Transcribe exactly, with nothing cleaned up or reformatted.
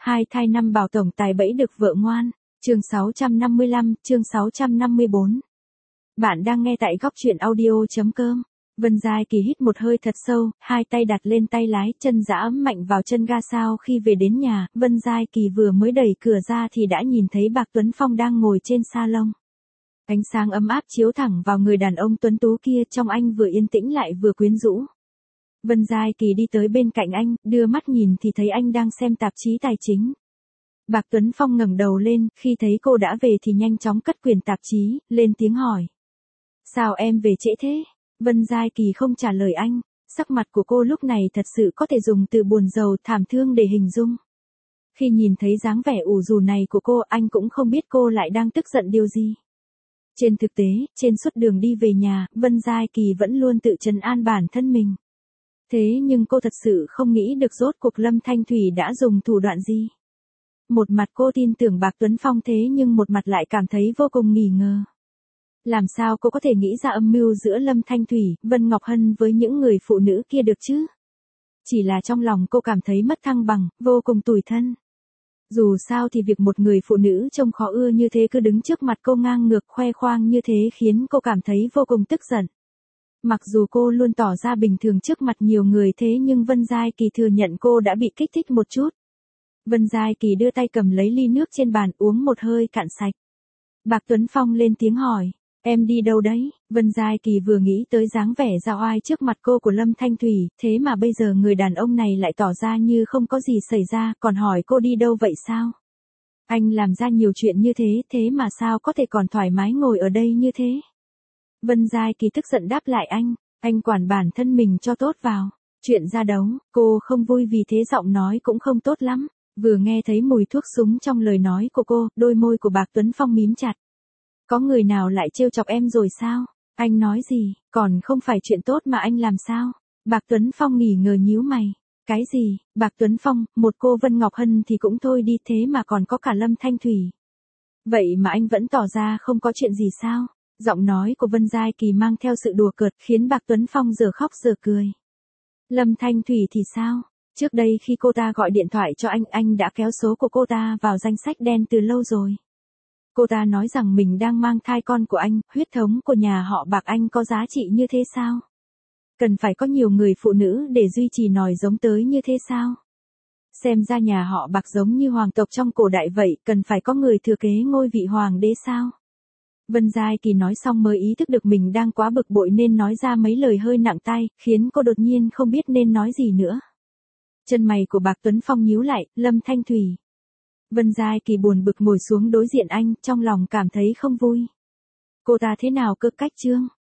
Hai thai năm bảo tổng tài bẫy được vợ ngoan. Chương sáu trăm năm mươi lăm, chương sáu trăm năm mươi bốn. Bạn đang nghe tại góc truyện audio.com. Vân Giai Kỳ hít một hơi thật sâu, hai tay đặt lên tay lái, chân giã ấm mạnh vào chân ga. Sau khi về đến nhà, Vân Giai Kỳ vừa mới đẩy cửa ra thì đã nhìn thấy Bạc Tuấn Phong đang ngồi trên salon. Ánh sáng ấm áp chiếu thẳng vào người đàn ông tuấn tú kia, trông anh vừa yên tĩnh lại vừa quyến rũ. Vân Giai Kỳ đi tới bên cạnh anh, đưa mắt nhìn thì thấy anh đang xem tạp chí tài chính. Bạc Tuấn Phong ngẩng đầu lên, khi thấy cô đã về thì nhanh chóng cất quyển tạp chí, lên tiếng hỏi. Sao em về trễ thế? Vân Giai Kỳ không trả lời anh, sắc mặt của cô lúc này thật sự có thể dùng từ buồn rầu, thảm thương để hình dung. Khi nhìn thấy dáng vẻ ủ rũ này của cô, anh cũng không biết cô lại đang tức giận điều gì. Trên thực tế, trên suốt đường đi về nhà, Vân Giai Kỳ vẫn luôn tự trấn an bản thân mình. Thế nhưng cô thật sự không nghĩ được rốt cuộc Lâm Thanh Thủy đã dùng thủ đoạn gì. Một mặt cô tin tưởng Bạc Tuấn Phong, thế nhưng một mặt lại cảm thấy vô cùng nghi ngờ. Làm sao cô có thể nghĩ ra âm mưu giữa Lâm Thanh Thủy, Vân Ngọc Hân với những người phụ nữ kia được chứ? Chỉ là trong lòng cô cảm thấy mất thăng bằng, vô cùng tủi thân. Dù sao thì việc một người phụ nữ trông khó ưa như thế cứ đứng trước mặt cô ngang ngược khoe khoang như thế khiến cô cảm thấy vô cùng tức giận. Mặc dù cô luôn tỏ ra bình thường trước mặt nhiều người, thế nhưng Vân Giai Kỳ thừa nhận cô đã bị kích thích một chút. Vân Giai Kỳ đưa tay cầm lấy ly nước trên bàn, uống một hơi cạn sạch. Bạc Tuấn Phong lên tiếng hỏi, em đi đâu đấy? Vân Giai Kỳ vừa nghĩ tới dáng vẻ ra oai trước mặt cô của Lâm Thanh Thủy, thế mà bây giờ người đàn ông này lại tỏ ra như không có gì xảy ra, còn hỏi cô đi đâu vậy sao? Anh làm ra nhiều chuyện như thế, thế mà sao có thể còn thoải mái ngồi ở đây như thế? Vân Giai Kỳ tức giận đáp lại anh, anh quản bản thân mình cho tốt vào. Chuyện ra đấu, cô không vui vì thế giọng nói cũng không tốt lắm. Vừa nghe thấy mùi thuốc súng trong lời nói của cô, đôi môi của Bạc Tuấn Phong mím chặt. Có người nào lại trêu chọc em rồi sao? Anh nói gì, còn không phải chuyện tốt mà anh làm sao? Bạc Tuấn Phong nghỉ ngờ nhíu mày. Cái gì? Bạc Tuấn Phong, một cô Vân Ngọc Hân thì cũng thôi đi, thế mà còn có cả Lâm Thanh Thủy. Vậy mà anh vẫn tỏ ra không có chuyện gì sao? Giọng nói của Vân Giai Kỳ mang theo sự đùa cợt khiến Bạc Tuấn Phong giờ khóc giờ cười. Lâm Thanh Thủy thì sao? Trước đây khi cô ta gọi điện thoại cho anh, anh đã kéo số của cô ta vào danh sách đen từ lâu rồi. Cô ta nói rằng mình đang mang thai con của anh, huyết thống của nhà họ Bạc anh có giá trị như thế sao? Cần phải có nhiều người phụ nữ để duy trì nòi giống tới như thế sao? Xem ra nhà họ Bạc giống như hoàng tộc trong cổ đại vậy, cần phải có người thừa kế ngôi vị hoàng đế sao? Vân Giai Kỳ nói xong mới ý thức được mình đang quá bực bội nên nói ra mấy lời hơi nặng tai, khiến cô đột nhiên không biết nên nói gì nữa. Chân mày của Bạc Tuấn Phong nhíu lại, Lâm Thanh Thủy. Vân Giai Kỳ buồn bực ngồi xuống đối diện anh, trong lòng cảm thấy không vui. Cô ta thế nào cơ cách trương?